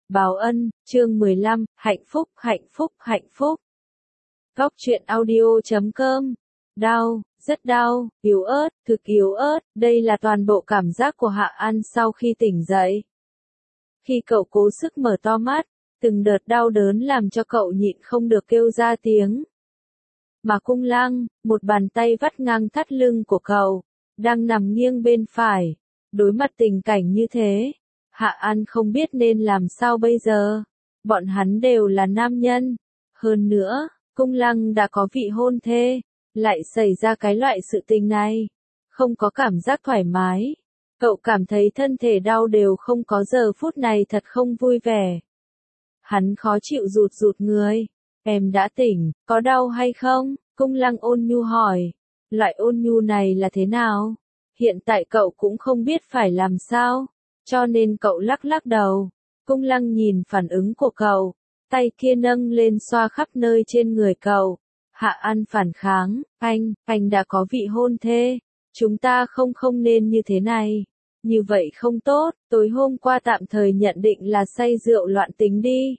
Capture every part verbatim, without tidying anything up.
Báo ân, chương mười lăm, hạnh phúc, hạnh phúc, hạnh phúc. Góc truyện audio chấm com. Đau, rất đau, yếu ớt, thực yếu ớt, đây là toàn bộ cảm giác của Hạ An sau khi tỉnh dậy. Khi cậu cố sức mở to mắt, từng đợt đau đớn làm cho cậu nhịn không được kêu ra tiếng. Mà Cung Lăng, một bàn tay vắt ngang thắt lưng của cậu, đang nằm nghiêng bên phải. Đối mặt tình cảnh như thế, Hạ An không biết nên làm sao bây giờ. Bọn hắn đều là nam nhân. Hơn nữa, Cung Lăng đã có vị hôn thê, lại xảy ra cái loại sự tình này. Không có cảm giác thoải mái. Cậu cảm thấy thân thể đau đều không có giờ phút này thật không vui vẻ. Hắn khó chịu rụt rụt người. Em đã tỉnh, có đau hay không? Cung Lăng ôn nhu hỏi. Loại ôn nhu này là thế nào? Hiện tại cậu cũng không biết phải làm sao, cho nên cậu lắc lắc đầu. Cung Lăng nhìn phản ứng của cậu, tay kia nâng lên xoa khắp nơi trên người cậu. Hạ An phản kháng, anh, anh đã có vị hôn thê, chúng ta không không nên như thế này. Như vậy không tốt, tối hôm qua tạm thời nhận định là say rượu loạn tính đi.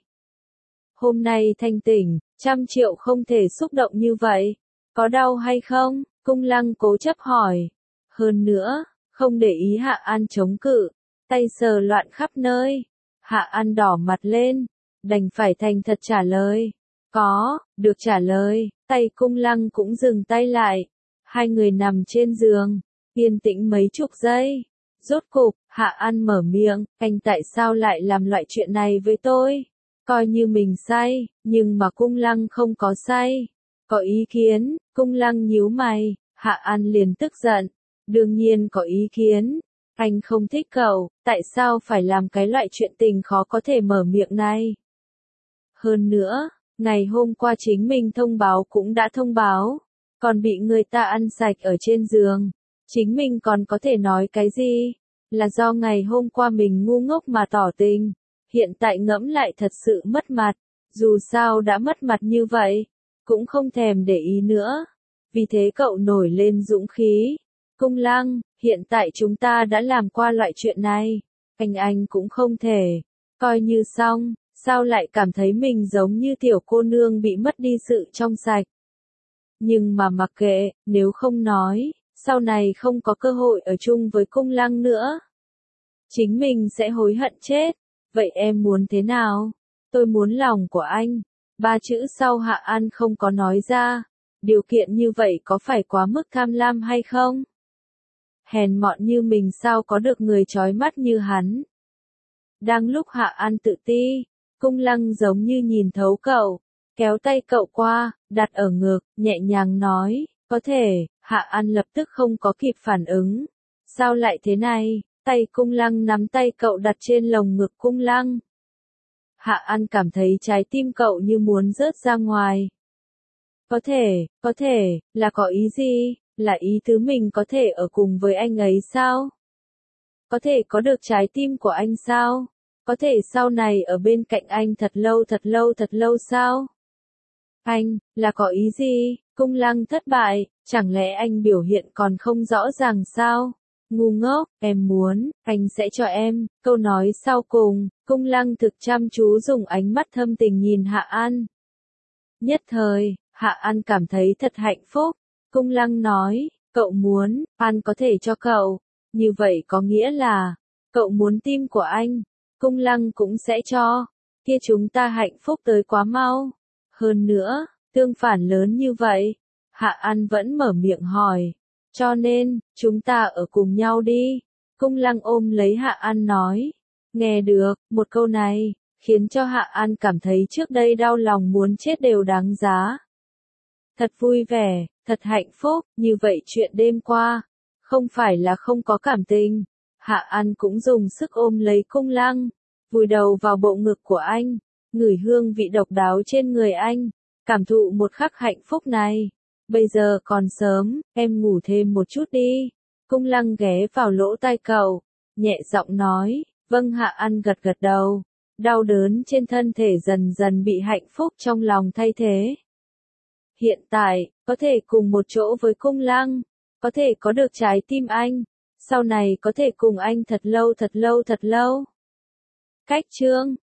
Hôm nay thanh tỉnh, trăm triệu không thể xúc động như vậy. Có đau hay không? Cung Lăng cố chấp hỏi. Hơn nữa, không để ý Hạ An chống cự, tay sờ loạn khắp nơi. Hạ An đỏ mặt lên, đành phải thành thật trả lời. Có, được trả lời, tay Cung Lăng cũng dừng tay lại. Hai người nằm trên giường, yên tĩnh mấy chục giây. Rốt cục, Hạ An mở miệng, anh tại sao lại làm loại chuyện này với tôi? Coi như mình say, nhưng mà Cung Lăng không có say. Có ý kiến, Cung Lăng nhíu mày, Hạ An liền tức giận. Đương nhiên có ý kiến. Anh không thích cậu, tại sao phải làm cái loại chuyện tình khó có thể mở miệng này? Hơn nữa, ngày hôm qua chính mình thông báo cũng đã thông báo, còn bị người ta ăn sạch ở trên giường. Chính mình còn có thể nói cái gì? Là do ngày hôm qua mình ngu ngốc mà tỏ tình. Hiện tại ngẫm lại thật sự mất mặt. Dù sao đã mất mặt như vậy, cũng không thèm để ý nữa. Vì thế cậu nổi lên dũng khí. Cung Lăng, hiện tại chúng ta đã làm qua loại chuyện này. Anh anh cũng không thể. Coi như xong, sao lại cảm thấy mình giống như tiểu cô nương bị mất đi sự trong sạch. Nhưng mà mặc kệ, nếu không nói, sau này không có cơ hội ở chung với Cung Lăng nữa. Chính mình sẽ hối hận chết. Vậy em muốn thế nào? Tôi muốn lòng của anh. Ba chữ sau Hạ An không có nói ra. Điều kiện như vậy có phải quá mức tham lam hay không? Hèn mọn như mình sao có được người chói mắt như hắn. Đang lúc Hạ An tự ti, Cung Lăng giống như nhìn thấu cậu, kéo tay cậu qua, đặt ở ngực, nhẹ nhàng nói, có thể. Hạ An lập tức không có kịp phản ứng. Sao lại thế này? Tay Cung Lăng nắm tay cậu đặt trên lồng ngực Cung Lăng. Hạ An cảm thấy trái tim cậu như muốn rớt ra ngoài. Có thể, có thể, là có ý gì? Là ý tứ mình có thể ở cùng với anh ấy sao? Có thể có được trái tim của anh sao? Có thể sau này ở bên cạnh anh thật lâu thật lâu thật lâu sao? Anh, là có ý gì? Cung Lăng thất bại, chẳng lẽ anh biểu hiện còn không rõ ràng sao? Ngu ngốc, em muốn, anh sẽ cho em. Câu nói sau cùng, Cung Lăng thực chăm chú dùng ánh mắt thâm tình nhìn Hạ An. Nhất thời, Hạ An cảm thấy thật hạnh phúc. Cung Lăng nói, cậu muốn, An có thể cho cậu. Như vậy có nghĩa là, cậu muốn tim của anh, Cung Lăng cũng sẽ cho. Kia chúng ta hạnh phúc tới quá mau. Hơn nữa, tương phản lớn như vậy. Hạ An vẫn mở miệng hỏi. Cho nên, chúng ta ở cùng nhau đi. Cung Lăng ôm lấy Hạ An nói. Nghe được, một câu này, khiến cho Hạ An cảm thấy trước đây đau lòng muốn chết đều đáng giá. Thật vui vẻ, thật hạnh phúc, như vậy chuyện đêm qua, không phải là không có cảm tình. Hạ An cũng dùng sức ôm lấy Cung Lăng, vùi đầu vào bộ ngực của anh, ngửi hương vị độc đáo trên người anh, cảm thụ một khắc hạnh phúc này. Bây giờ còn sớm, em ngủ thêm một chút đi. Cung Lăng ghé vào lỗ tai cậu, nhẹ giọng nói, vâng. Hạ An gật gật đầu, đau đớn trên thân thể dần dần bị hạnh phúc trong lòng thay thế. Hiện tại, có thể cùng một chỗ với Cung Lăng, có thể có được trái tim anh, sau này có thể cùng anh thật lâu thật lâu thật lâu. Cách chương